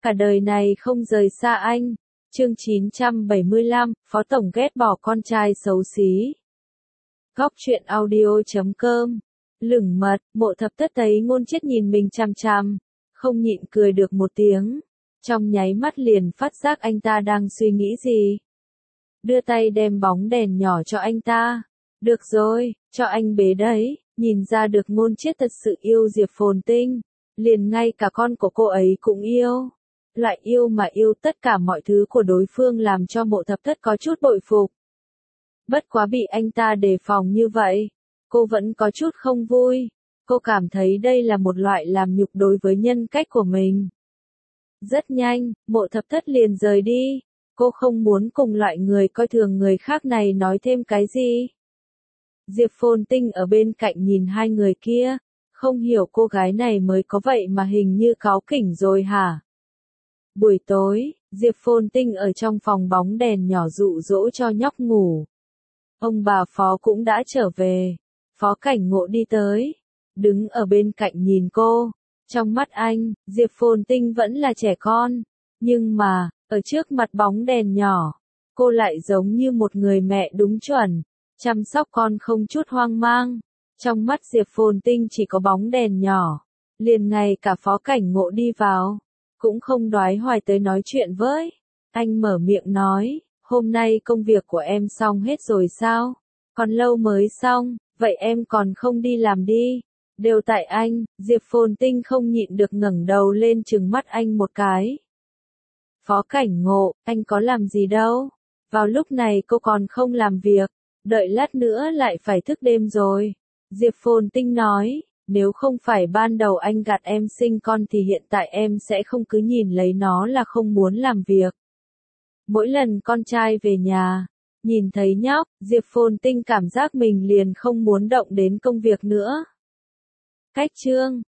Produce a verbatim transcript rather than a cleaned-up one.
cả đời này không rời xa anh. Chương chín trăm bảy mươi lăm, Phó Tổng ghét bỏ con trai xấu xí. Góc truyện audio chấm com. Lửng mật, Mộ Thập Thất thấy Ngôn Chiết nhìn mình chằm chằm, không nhịn cười được một tiếng. Trong nháy mắt liền phát giác anh ta đang suy nghĩ gì. Đưa tay đem bóng đèn nhỏ cho anh ta. Được rồi, cho anh bế đấy. Nhìn ra được Ngôn Chiết thật sự yêu Diệp Phồn Tinh. Liền ngay cả con của cô ấy cũng yêu. Loại yêu mà yêu tất cả mọi thứ của đối phương làm cho Mộ Thập Thất có chút bội phục. Bất quá bị anh ta đề phòng như vậy, cô vẫn có chút không vui. Cô cảm thấy đây là một loại làm nhục đối với nhân cách của mình. Rất nhanh, Mộ Thập Thất liền rời đi. Cô không muốn cùng loại người coi thường người khác này nói thêm cái gì. Diệp Phồn Tinh ở bên cạnh nhìn hai người kia, không hiểu cô gái này mới có vậy mà hình như cáu kỉnh rồi hả? Buổi tối, Diệp Phồn Tinh ở trong phòng bóng đèn nhỏ dụ dỗ cho nhóc ngủ. Ông bà Phó cũng đã trở về. Phó Cảnh Ngộ đi tới, đứng ở bên cạnh nhìn cô. Trong mắt anh, Diệp Phồn Tinh vẫn là trẻ con. Nhưng mà, ở trước mặt bóng đèn nhỏ, cô lại giống như một người mẹ đúng chuẩn. Chăm sóc con không chút hoang mang. Trong mắt Diệp Phồn Tinh chỉ có bóng đèn nhỏ. Liền ngay cả Phó Cảnh Ngộ đi vào, cũng không đoái hoài tới nói chuyện với. Anh mở miệng nói, hôm nay công việc của em xong hết rồi sao? Còn lâu mới xong, vậy em còn không đi làm đi. Đều tại anh. Diệp Phồn Tinh không nhịn được ngẩng đầu lên trừng mắt anh một cái. Phó Cảnh Ngộ, anh có làm gì đâu. Vào lúc này cô còn không làm việc, đợi lát nữa lại phải thức đêm rồi. Diệp Phồn Tinh nói, nếu không phải ban đầu anh gạt em sinh con thì hiện tại em sẽ không cứ nhìn lấy nó là không muốn làm việc. Mỗi lần con trai về nhà, nhìn thấy nhóc, Diệp Phồn Tinh cảm giác mình liền không muốn động đến công việc nữa. Cách chương